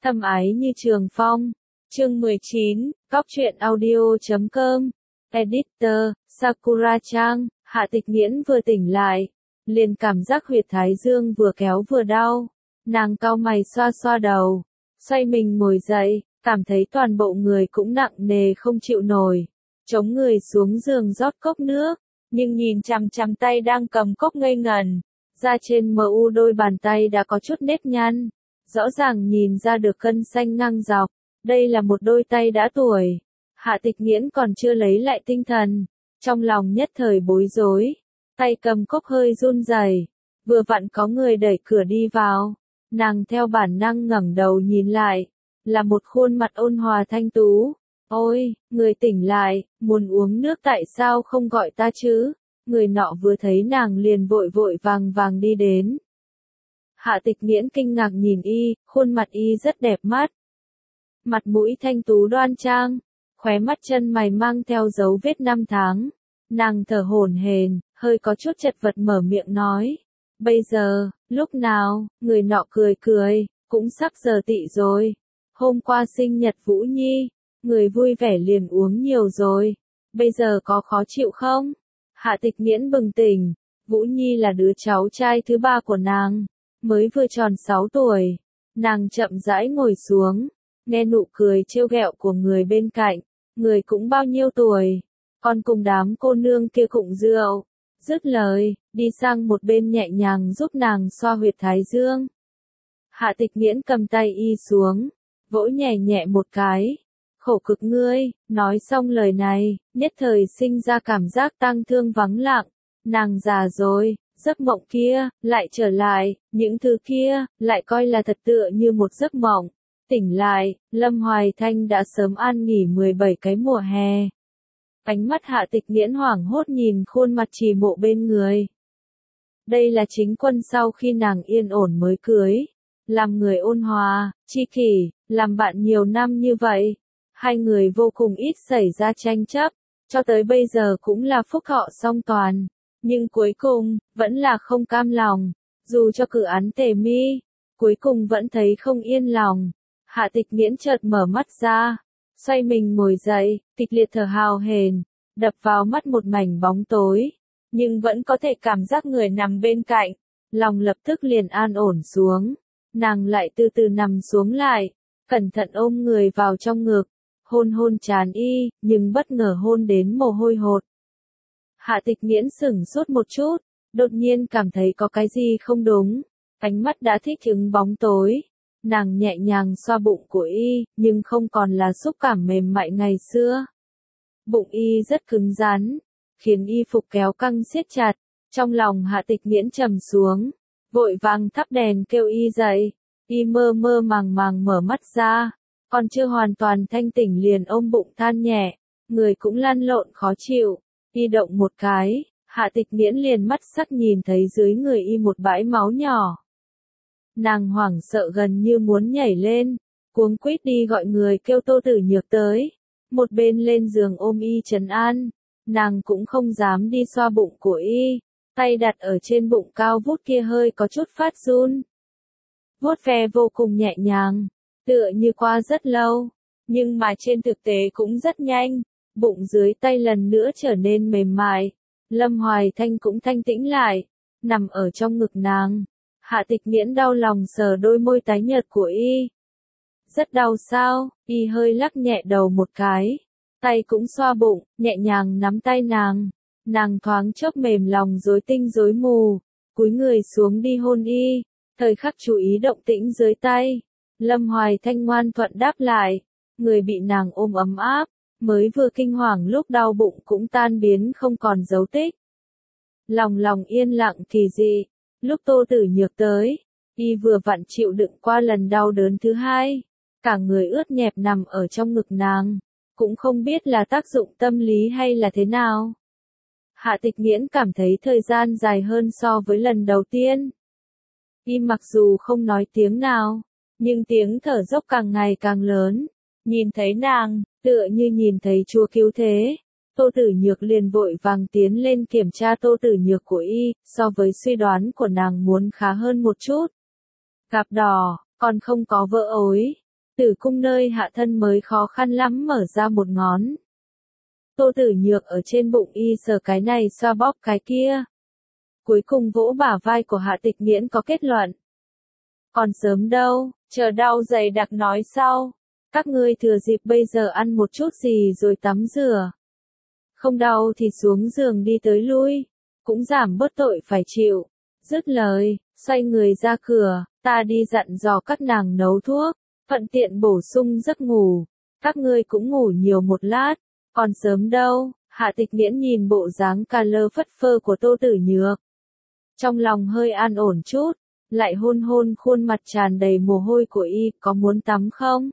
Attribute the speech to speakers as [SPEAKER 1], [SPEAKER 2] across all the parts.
[SPEAKER 1] Thâm ái như trường phong. Chương 19, Góc truyện audio.com. Editor, Sakura-chan. Hạ Tịch Nghiễn vừa tỉnh lại, liền cảm giác huyệt thái dương vừa kéo vừa đau. Nàng cau mày xoa xoa đầu, xoay mình ngồi dậy, cảm thấy toàn bộ người cũng nặng nề không chịu nổi. Chống người xuống giường rót cốc nước, nhưng nhìn chằm chằm tay đang cầm cốc ngây ngần. Da trên mu đôi bàn tay đã có chút nếp nhăn, rõ ràng nhìn ra được gân xanh ngang dọc. Đây là một đôi tay đã tuổi. Hạ Tịch Nghiễn còn chưa lấy lại tinh thần, trong lòng nhất thời bối rối, tay cầm cốc hơi run rẩy. Vừa vặn có người đẩy cửa đi vào, nàng theo bản năng ngẩng đầu nhìn lại, là một khuôn mặt ôn hòa thanh tú. Ôi, người tỉnh lại, muốn uống nước tại sao không gọi ta chứ? Người nọ vừa thấy nàng liền vội vội vàng vàng đi đến. Hạ Tịch Nghiễn kinh ngạc nhìn y, khuôn mặt y rất đẹp mắt. Mặt mũi thanh tú đoan trang, khóe mắt chân mày mang theo dấu vết năm tháng. Nàng thở hổn hển, hơi có chút chật vật mở miệng nói. Bây giờ, lúc nào? Người nọ cười cười, cũng sắp giờ tị rồi. Hôm qua sinh nhật Vũ Nhi, người vui vẻ liền uống nhiều rồi. Bây giờ có khó chịu không? Hạ Tịch Nghiễn bừng tỉnh, Vũ Nhi là đứa cháu trai thứ ba của nàng, mới vừa tròn 6 tuổi. Nàng chậm rãi ngồi xuống, nghe nụ cười trêu ghẹo của người bên cạnh. Người cũng bao nhiêu tuổi, còn cùng đám cô nương kia cụng rượu. Dứt lời, đi sang một bên nhẹ nhàng giúp nàng xoa huyệt thái dương. Hạ Tịch Nghiễn cầm tay y xuống, vỗ nhẹ nhẹ một cái. Khổ cực ngươi. Nói xong lời này, nhất thời sinh ra cảm giác tang thương vắng lặng. Nàng già rồi, giấc mộng kia, lại trở lại, những thứ kia, lại coi là thật tựa như một giấc mộng. Tỉnh lại, Lâm Hoài Thanh đã sớm an nghỉ 17 cái mùa hè. Ánh mắt Hạ Tịch Nghiễn hoảng hốt nhìn khuôn mặt trì mộ bên người. Đây là Chính Quân sau khi nàng yên ổn mới cưới. Làm người ôn hòa, chi kỷ, làm bạn nhiều năm như vậy. Hai người vô cùng ít xảy ra tranh chấp, cho tới bây giờ cũng là phúc họ song toàn. Nhưng cuối cùng, vẫn là không cam lòng. Dù cho cử án tề mi, cuối cùng vẫn thấy không yên lòng. Hạ Tịch Nghiễn chợt mở mắt ra, xoay mình ngồi dậy, kịch liệt thở hào hển, đập vào mắt một mảnh bóng tối, nhưng vẫn có thể cảm giác người nằm bên cạnh, lòng lập tức liền an ổn xuống. Nàng lại từ từ nằm xuống lại, cẩn thận ôm người vào trong ngực, hôn hôn trán y, nhưng bất ngờ hôn đến mồ hôi hột. Hạ Tịch Nghiễn sửng sốt một chút, đột nhiên cảm thấy có cái gì không đúng, ánh mắt đã thích ứng bóng tối. Nàng nhẹ nhàng xoa bụng của y, nhưng không còn là xúc cảm mềm mại ngày xưa. Bụng y rất cứng rắn, khiến y phục kéo căng siết chặt. Trong lòng Hạ Tịch Nghiễn trầm xuống, vội vàng thắp đèn kêu y dậy. Y mơ mơ màng màng mở mắt ra, còn chưa hoàn toàn thanh tỉnh liền ôm bụng than nhẹ, người cũng lăn lộn khó chịu. Y động một cái, Hạ Tịch Nghiễn liền mắt sắc nhìn thấy dưới người y một bãi máu nhỏ. Nàng hoảng sợ gần như muốn nhảy lên, cuống quýt đi gọi người kêu Tô Tử Nhược tới. Một bên lên giường ôm y trấn an, nàng cũng không dám đi xoa bụng của y, tay đặt ở trên bụng cao vút kia hơi có chút phát run. Vuốt ve vô cùng nhẹ nhàng, tựa như qua rất lâu, nhưng mà trên thực tế cũng rất nhanh, bụng dưới tay lần nữa trở nên mềm mại. Lâm Hoài Thanh cũng thanh tĩnh lại, nằm ở trong ngực nàng. Hạ Tịch Nghiễn đau lòng sờ đôi môi tái nhợt của y. Rất đau sao? Y hơi lắc nhẹ đầu một cái, tay cũng xoa bụng, nhẹ nhàng nắm tay nàng. Nàng thoáng chốc mềm lòng rối tinh rối mù, cúi người xuống đi hôn y, thời khắc chú ý động tĩnh dưới tay. Lâm Hoài Thanh ngoan thuận đáp lại, người bị nàng ôm ấm áp, mới vừa kinh hoàng lúc đau bụng cũng tan biến không còn dấu tích. Lòng yên lặng kỳ dị. Lúc Tô Tử Nhược tới, y vừa vặn chịu đựng qua lần đau đớn thứ hai, cả người ướt nhẹp nằm ở trong ngực nàng, cũng không biết là tác dụng tâm lý hay là thế nào. Hạ Tịch Nghiễn cảm thấy thời gian dài hơn so với lần đầu tiên. Y mặc dù không nói tiếng nào, nhưng tiếng thở dốc càng ngày càng lớn. Nhìn thấy nàng, tựa như nhìn thấy Chúa cứu thế. Tô Tử Nhược liền vội vàng tiến lên kiểm tra Tô Tử Nhược của y, so với suy đoán của nàng muốn khá hơn một chút. Gặp đỏ, còn không có vỡ ối. Tử cung nơi hạ thân mới khó khăn lắm mở ra một ngón. Tô Tử Nhược ở trên bụng y sờ cái này xoa bóp cái kia. Cuối cùng vỗ bả vai của Hạ Tịch Nghiễn có kết luận. Còn sớm đâu, chờ đau dày đặc nói sau. Các ngươi thừa dịp bây giờ ăn một chút gì rồi tắm rửa. Không đau thì xuống giường đi tới lui, cũng giảm bớt tội phải chịu. Dứt lời, xoay người ra cửa, ta đi dặn dò các nàng nấu thuốc, thuận tiện bổ sung giấc ngủ. Các ngươi cũng ngủ nhiều một lát, còn sớm đâu. Hạ Tịch Nghiễn nhìn bộ dáng cà lơ phất phơ của Tô Tử Nhược. Trong lòng hơi an ổn chút, lại hôn hôn khuôn mặt tràn đầy mồ hôi của y, có muốn tắm không?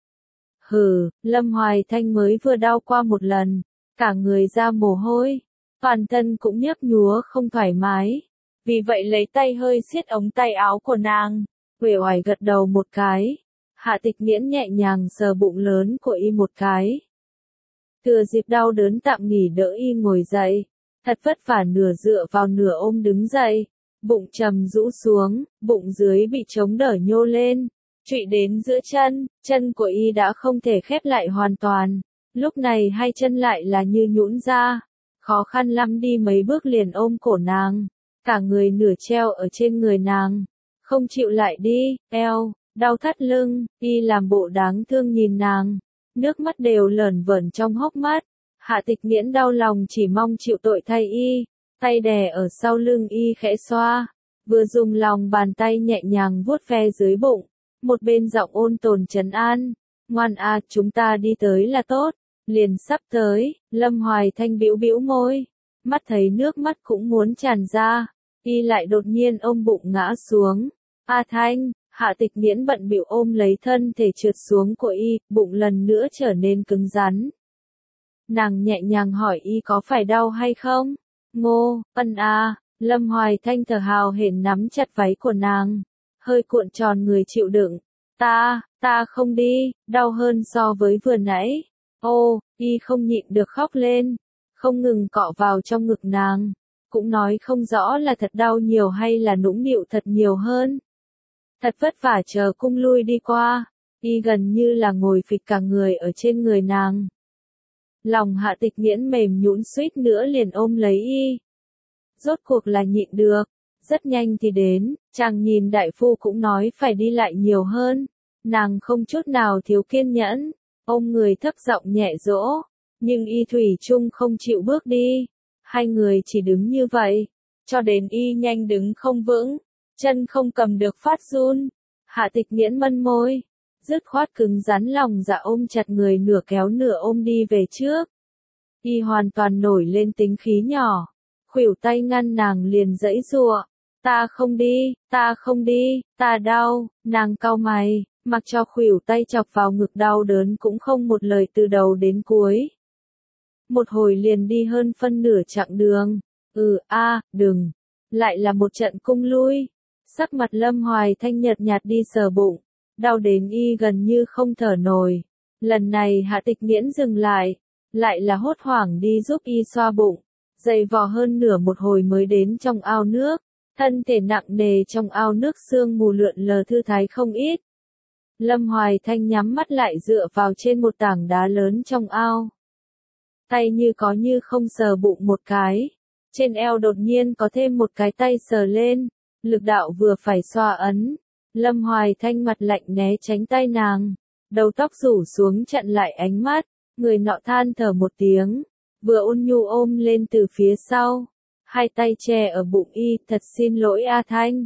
[SPEAKER 1] Hừ, Lâm Hoài Thanh mới vừa đau qua một lần, cả người ra mồ hôi, toàn thân cũng nhấp nhúa không thoải mái. Vì vậy lấy tay hơi siết ống tay áo của nàng, uể oải gật đầu một cái. Hạ Tịch Nghiễn nhẹ nhàng sờ bụng lớn của y một cái. Thừa dịp đau đớn tạm nghỉ đỡ y ngồi dậy, thật vất vả nửa dựa vào nửa ôm đứng dậy, bụng trầm rũ xuống, bụng dưới bị chống đỡ nhô lên, trụy đến giữa chân, chân của y đã không thể khép lại hoàn toàn, lúc này hai chân lại là như nhũn ra, khó khăn lắm đi mấy bước liền ôm cổ nàng, cả người nửa treo ở trên người nàng, không chịu lại đi, eo, đau thắt lưng, y làm bộ đáng thương nhìn nàng, nước mắt đều lởn vởn trong hốc mắt. Hạ Tịch Nghiễn đau lòng chỉ mong chịu tội thay y, tay đè ở sau lưng y khẽ xoa, vừa dùng lòng bàn tay nhẹ nhàng vuốt ve dưới bụng, một bên giọng ôn tồn trấn an, ngoan a, chúng ta đi tới là tốt, liền sắp tới. Lâm Hoài Thanh bĩu bĩu môi, mắt thấy nước mắt cũng muốn tràn ra, y lại đột nhiên ôm bụng ngã xuống. A Thanh, Hạ Tịch Nghiễn bận bịu ôm lấy thân thể trượt xuống của y, bụng lần nữa trở nên cứng rắn. Nàng nhẹ nhàng hỏi y có phải đau hay không? Ngô, ân a. Lâm Hoài Thanh thở hào hển nắm chặt váy của nàng, hơi cuộn tròn người chịu đựng. Ta không đi, đau hơn so với vừa nãy. Ô, y không nhịn được khóc lên, không ngừng cọ vào trong ngực nàng, cũng nói không rõ là thật đau nhiều hay là nũng nịu thật nhiều hơn. Thật vất vả chờ cung lui đi qua, y gần như là ngồi phịch cả người ở trên người nàng. Lòng Hạ Tịch Nghiễn mềm nhũn suýt nữa liền ôm lấy y. Rốt cuộc là nhịn được, rất nhanh thì đến, chàng nhìn đại phu cũng nói phải đi lại nhiều hơn, nàng không chút nào thiếu kiên nhẫn, ôm người thấp giọng nhẹ dỗ, nhưng y thủy chung không chịu bước đi, hai người chỉ đứng như vậy, cho đến y nhanh đứng không vững, chân không cầm được phát run. Hạ Tịch Nghiễn mân môi, dứt khoát cứng rắn lòng dạ ôm chặt người nửa kéo nửa ôm đi về trước. Y hoàn toàn nổi lên tính khí nhỏ, khuỷu tay ngăn nàng liền giãy giụa. Ta không đi, ta đau. Nàng cau mày, mặc cho khuỷu tay chọc vào ngực đau đớn cũng không một lời từ đầu đến cuối. Một hồi liền đi hơn phân nửa chặng đường. Đừng. Lại là một trận cung lui. Sắc mặt Lâm Hoài Thanh nhợt nhạt đi sờ bụng, đau đến y gần như không thở nổi. Lần này Hạ Tịch Nghiễn dừng lại là hốt hoảng đi giúp y xoa bụng, dày vò hơn nửa một hồi mới đến trong ao nước, thân thể nặng nề trong ao nước sương mù lượn lờ thư thái không ít. Lâm Hoài Thanh nhắm mắt lại dựa vào trên một tảng đá lớn trong ao. Tay như có như không sờ bụng một cái, trên eo đột nhiên có thêm một cái tay sờ lên, lực đạo vừa phải xoa ấn. Lâm Hoài Thanh mặt lạnh né tránh tay nàng, đầu tóc rủ xuống chặn lại ánh mắt, người nọ than thở một tiếng, vừa ôn nhu ôm lên từ phía sau, hai tay che ở bụng y, thật xin lỗi A Thanh.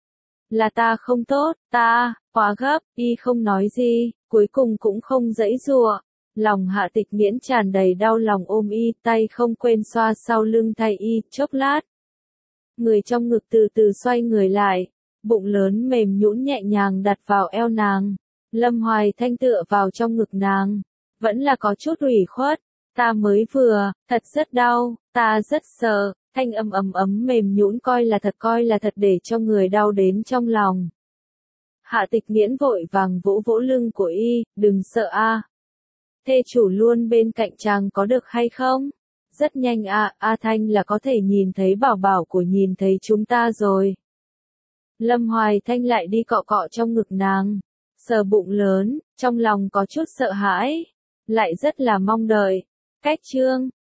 [SPEAKER 1] Là ta không tốt, ta, quá gấp, y không nói gì, cuối cùng cũng không giãy giụa. Lòng Hạ Tịch Nghiễn tràn đầy đau lòng ôm y, tay không quên xoa sau lưng thay y, chốc lát. Người trong ngực từ từ xoay người lại, bụng lớn mềm nhũn nhẹ nhàng đặt vào eo nàng. Lâm Hoài Thanh tựa vào trong ngực nàng, vẫn là có chút ủy khuất. Ta mới vừa, thật rất đau, ta rất sợ. Thanh âm ấm ấm mềm nhũn coi là thật để cho người đau đến trong lòng. Hạ Tịch Nghiễn vội vàng vỗ vỗ lưng của y, đừng sợ a. Thê chủ luôn bên cạnh chàng có được hay không? Rất nhanh A Thanh là có thể nhìn thấy bảo bảo của nhìn thấy chúng ta rồi. Lâm Hoài Thanh lại đi cọ cọ trong ngực nàng, Sờ bụng lớn, trong lòng có chút sợ hãi, lại rất là mong đợi. Cách chương